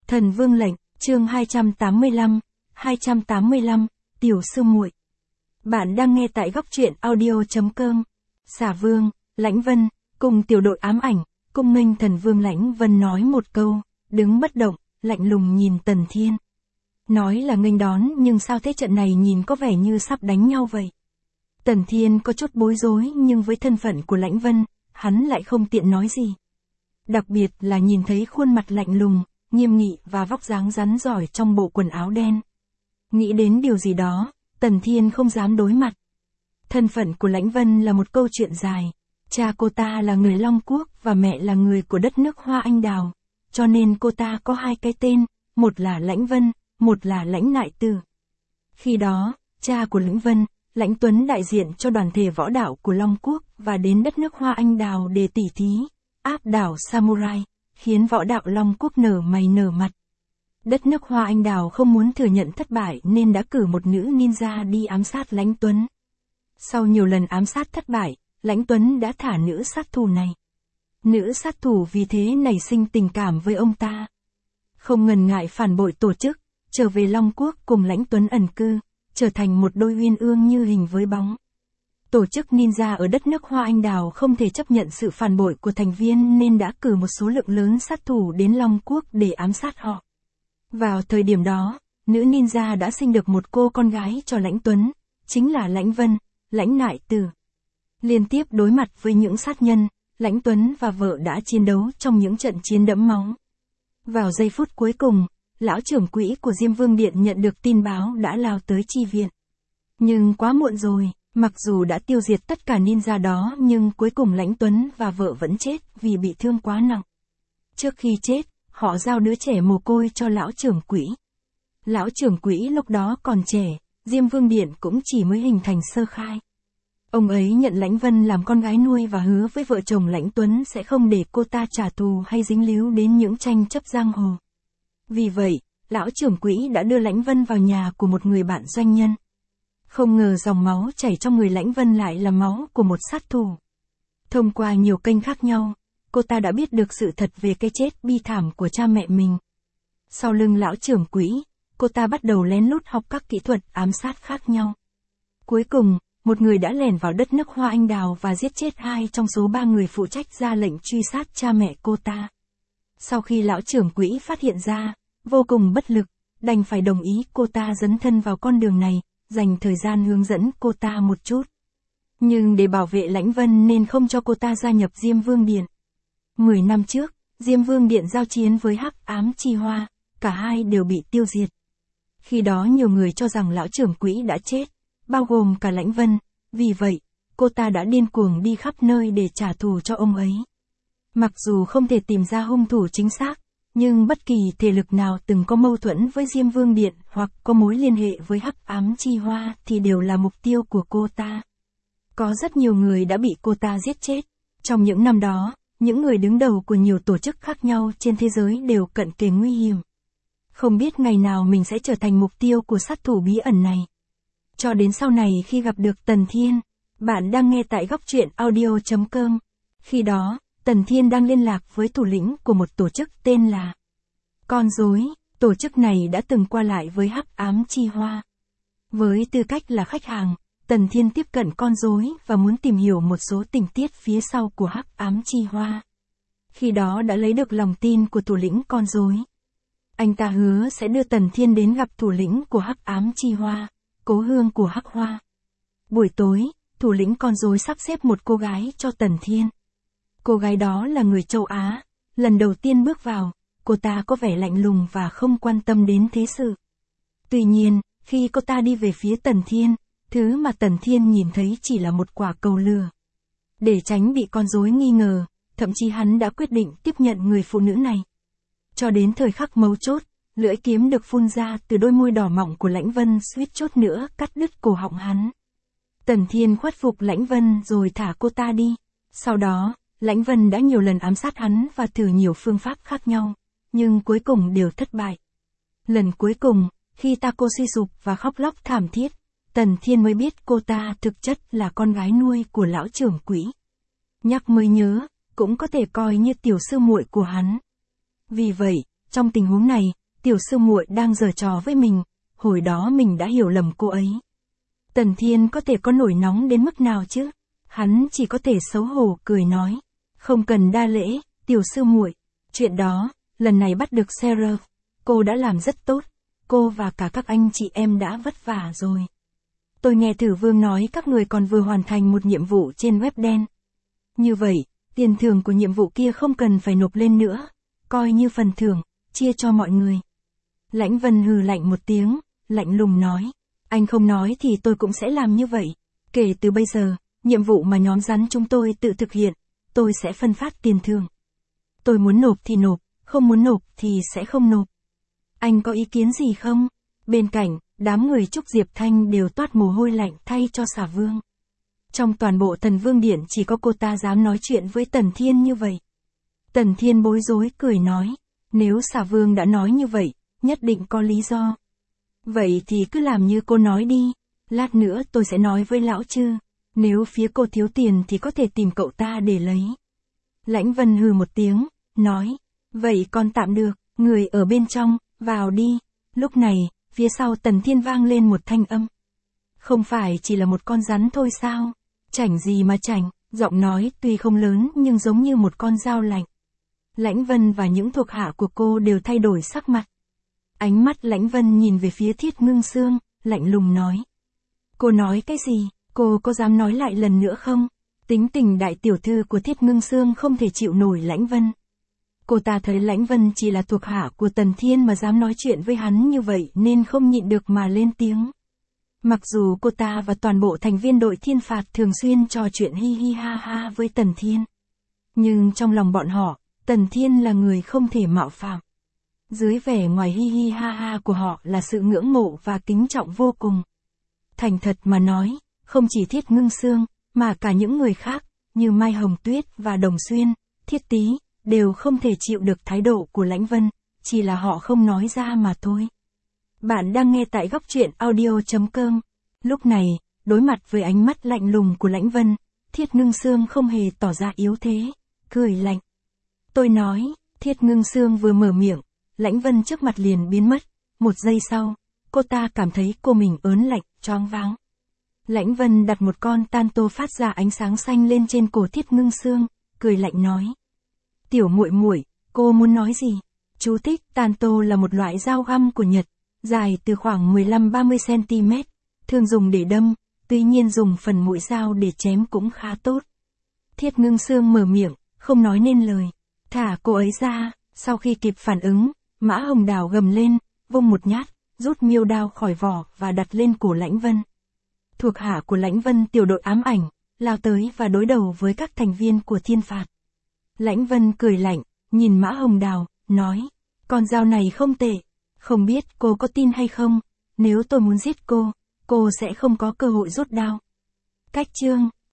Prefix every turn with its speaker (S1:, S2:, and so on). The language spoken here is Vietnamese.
S1: Thần Vương lệnh, chương 285, tiểu sư muội. Bạn đang nghe tại góc truyện audio.com. Xà Vương, Lãnh Vân, cùng tiểu đội ám ảnh, cung nghênh Thần Vương Lãnh Vân nói một câu, đứng bất động, lạnh lùng nhìn Tần Thiên. Nói là nghênh đón nhưng sao thế, trận này nhìn có vẻ như sắp đánh nhau vậy. Tần Thiên có chút bối rối nhưng với thân phận của Lãnh Vân, hắn lại không tiện nói gì. Đặc biệt là nhìn thấy khuôn mặt lạnh lùng, nghiêm nghị và vóc dáng rắn giỏi trong bộ quần áo đen. Nghĩ đến điều gì đó, Tần Thiên không dám đối mặt. Thân phận của Lãnh Vân là một câu chuyện dài. Cha cô ta là người Long Quốc và mẹ là người của đất nước Hoa Anh Đào, cho nên cô ta có hai cái tên, một là Lãnh Vân, một là Lãnh Nại Tử. Khi đó, cha của Lãnh Vân, Lãnh Tuấn đại diện cho đoàn thể võ đạo của Long Quốc và đến đất nước Hoa Anh Đào để tỉ thí, áp đảo Samurai, khiến võ đạo Long Quốc nở mày nở mặt. Đất nước Hoa Anh Đào không muốn thừa nhận thất bại nên đã cử một nữ ninja đi ám sát Lãnh Tuấn. Sau nhiều lần ám sát thất bại, Lãnh Tuấn đã thả nữ sát thủ này. Nữ sát thủ vì thế nảy sinh tình cảm với ông ta. Không ngần ngại phản bội tổ chức, trở về Long Quốc cùng Lãnh Tuấn ẩn cư, trở thành một đôi uyên ương như hình với bóng. Tổ chức ninja ở đất nước Hoa Anh Đào không thể chấp nhận sự phản bội của thành viên nên đã cử một số lượng lớn sát thủ đến Long Quốc để ám sát họ. Vào thời điểm đó, nữ ninja đã sinh được một cô con gái cho Lãnh Tuấn, chính là Lãnh Vân, Lãnh Nại Tử. Liên tiếp đối mặt với những sát nhân, Lãnh Tuấn và vợ đã chiến đấu trong những trận chiến đẫm máu. Vào giây phút cuối cùng, lão trưởng quỹ của Diêm Vương Điện nhận được tin báo đã lao tới chi viện. Nhưng quá muộn rồi, mặc dù đã tiêu diệt tất cả ninja đó nhưng cuối cùng Lãnh Tuấn và vợ vẫn chết vì bị thương quá nặng. Trước khi chết, họ giao đứa trẻ mồ côi cho lão trưởng quỹ. Lão trưởng quỹ lúc đó còn trẻ, Diêm Vương Điện cũng chỉ mới hình thành sơ khai. Ông ấy nhận Lãnh Vân làm con gái nuôi và hứa với vợ chồng Lãnh Tuấn sẽ không để cô ta trả thù hay dính líu đến những tranh chấp giang hồ. Vì vậy, lão trưởng quỹ đã đưa Lãnh Vân vào nhà của một người bạn doanh nhân. Không ngờ dòng máu chảy trong người Lãnh Vân lại là máu của một sát thủ. Thông qua nhiều kênh khác nhau, cô ta đã biết được sự thật về cái chết bi thảm của cha mẹ mình. Sau lưng lão trưởng quỹ, cô ta bắt đầu lén lút học các kỹ thuật ám sát khác nhau. Cuối cùng, một người đã lẻn vào đất nước Hoa Anh Đào và giết chết 2 trong số 3 người phụ trách ra lệnh truy sát cha mẹ cô ta. Sau khi lão trưởng quỹ phát hiện ra, vô cùng bất lực, đành phải đồng ý cô ta dấn thân vào con đường này, dành thời gian hướng dẫn cô ta một chút. Nhưng để bảo vệ Lãnh Vân nên không cho cô ta gia nhập Diêm Vương Điện. 10 năm trước, Diêm Vương Điện giao chiến với Hắc Ám Chi Hoa, cả hai đều bị tiêu diệt. Khi đó nhiều người cho rằng lão trưởng quỹ đã chết, bao gồm cả Lãnh Vân, vì vậy, cô ta đã điên cuồng đi khắp nơi để trả thù cho ông ấy. Mặc dù không thể tìm ra hung thủ chính xác, nhưng bất kỳ thể lực nào từng có mâu thuẫn với Diêm Vương Điện hoặc có mối liên hệ với Hắc Ám Chi Hoa thì đều là mục tiêu của cô ta. Có rất nhiều người đã bị cô ta giết chết. Trong những năm đó, những người đứng đầu của nhiều tổ chức khác nhau trên thế giới đều cận kề nguy hiểm. Không biết ngày nào mình sẽ trở thành mục tiêu của sát thủ bí ẩn này. Cho đến sau này khi gặp được Tần Thiên, bạn đang nghe tại góc truyện audio.com. Khi đó, Tần Thiên đang liên lạc với thủ lĩnh của một tổ chức tên là Con Rối. Tổ chức này đã từng qua lại với Hắc Ám Chi Hoa. Với tư cách là khách hàng, Tần Thiên tiếp cận Con Rối và muốn tìm hiểu một số tình tiết phía sau của Hắc Ám Chi Hoa. Khi đó đã lấy được lòng tin của thủ lĩnh Con Rối. Anh ta hứa sẽ đưa Tần Thiên đến gặp thủ lĩnh của Hắc Ám Chi Hoa, cố hương của Hắc Hoa. Buổi tối, thủ lĩnh Con Rối sắp xếp một cô gái cho Tần Thiên. Cô gái đó là người châu Á, lần đầu tiên bước vào, cô ta có vẻ lạnh lùng và không quan tâm đến thế sự. Tuy nhiên, khi cô ta đi về phía Tần Thiên, thứ mà Tần Thiên nhìn thấy chỉ là một quả cầu lửa. Để tránh bị Con Rối nghi ngờ, thậm chí hắn đã quyết định tiếp nhận người phụ nữ này. Cho đến thời khắc mấu chốt, lưỡi kiếm được phun ra từ đôi môi đỏ mọng của Lãnh Vân suýt chút nữa cắt đứt cổ họng hắn. Tần Thiên khuất phục Lãnh Vân rồi thả cô ta đi. Sau đó, Lãnh Vân đã nhiều lần ám sát hắn và thử nhiều phương pháp khác nhau, nhưng cuối cùng đều thất bại. Lần cuối cùng, khi Taco suy sụp và khóc lóc thảm thiết, Tần Thiên mới biết cô ta thực chất là con gái nuôi của lão trưởng quỹ. Nhắc mới nhớ, cũng có thể coi như tiểu sư muội của hắn. Vì vậy, trong tình huống này, tiểu sư muội đang giở trò với mình, hồi đó mình đã hiểu lầm cô ấy. Tần Thiên có thể có nổi nóng đến mức nào chứ? Hắn chỉ có thể xấu hổ cười nói. Không cần đa lễ, tiểu sư muội. Chuyện đó, lần này bắt được Seraph, cô đã làm rất tốt. Cô và cả các anh chị em đã vất vả rồi. Tôi nghe Thử Vương nói các người còn vừa hoàn thành một nhiệm vụ trên web đen. Như vậy, tiền thưởng của nhiệm vụ kia không cần phải nộp lên nữa, coi như phần thưởng, chia cho mọi người. Lãnh Vân hừ lạnh một tiếng, lạnh lùng nói. Anh không nói thì tôi cũng sẽ làm như vậy. Kể từ bây giờ, nhiệm vụ mà nhóm rắn chúng tôi tự thực hiện, tôi sẽ phân phát tiền thưởng. Tôi muốn nộp thì nộp, không muốn nộp thì sẽ không nộp. Anh có ý kiến gì không? Bên cạnh, đám người Trúc Diệp Thanh đều toát mồ hôi lạnh thay cho Xà Vương. Trong toàn bộ Thần Vương Điện chỉ có cô ta dám nói chuyện với Tần Thiên như vậy. Tần Thiên bối rối cười nói, nếu Xà Vương đã nói như vậy, nhất định có lý do. Vậy thì cứ làm như cô nói đi, lát nữa tôi sẽ nói với lão Trư, nếu phía cô thiếu tiền thì có thể tìm cậu ta để lấy. Lãnh Vân hừ một tiếng, nói, vậy còn tạm được, người ở bên trong, vào đi. Lúc này, phía sau Tần Thiên vang lên một thanh âm. Không phải chỉ là một con rắn thôi sao? Chảnh gì mà chảnh, giọng nói tuy không lớn nhưng giống như một con dao lạnh. Lãnh Vân và những thuộc hạ của cô đều thay đổi sắc mặt. Ánh mắt Lãnh Vân nhìn về phía Thiết Ngưng Sương, lạnh lùng nói. Cô nói cái gì, cô có dám nói lại lần nữa không? Tính tình đại tiểu thư của Thiết Ngưng Sương không thể chịu nổi Lãnh Vân. Cô ta thấy Lãnh Vân chỉ là thuộc hạ của Tần Thiên mà dám nói chuyện với hắn như vậy nên không nhịn được mà lên tiếng. Mặc dù cô ta và toàn bộ thành viên đội thiên phạt thường xuyên trò chuyện hi hi ha ha với Tần Thiên. Nhưng trong lòng bọn họ, Tần Thiên là người không thể mạo phạm. Dưới vẻ ngoài hi hi ha ha của họ là sự ngưỡng mộ và kính trọng vô cùng. Thành thật mà nói, không chỉ Thiết Ngưng Sương, mà cả những người khác, như Mai Hồng Tuyết và Đồng Xuyên, Thiết Tý, đều không thể chịu được thái độ của Lãnh Vân, chỉ là họ không nói ra mà thôi. Bạn đang nghe tại góc truyện audio.com. Lúc này, đối mặt với ánh mắt lạnh lùng của Lãnh Vân, Thiết Ngưng Sương không hề tỏ ra yếu thế, cười lạnh. Tôi nói, Thiết Ngưng Sương vừa mở miệng, Lãnh Vân trước mặt liền biến mất. Một giây sau, cô ta cảm thấy cô mình ớn lạnh, choáng váng. Lãnh Vân đặt một con tan tô phát ra ánh sáng xanh lên trên cổ Thiết Ngưng Sương, cười lạnh nói. Tiểu muội muội, cô muốn nói gì? Chú thích, tan tô là một loại dao găm của Nhật, dài từ khoảng 15-30 cm, thường dùng để đâm, tuy nhiên dùng phần mũi dao để chém cũng khá tốt. Thiết Ngưng Sương mở miệng, không nói nên lời. Thả cô ấy ra, sau khi kịp phản ứng, Mã Hồng Đào gầm lên, vung một nhát, rút miêu đao khỏi vỏ và đặt lên cổ Lãnh Vân. Thuộc hạ của Lãnh Vân tiểu đội ám ảnh, lao tới và đối đầu với các thành viên của thiên phạt. Lãnh Vân cười lạnh, nhìn Mã Hồng Đào, nói, con dao này không tệ, không biết cô có tin hay không, nếu tôi muốn giết cô sẽ không có cơ hội rút đao. Cách chương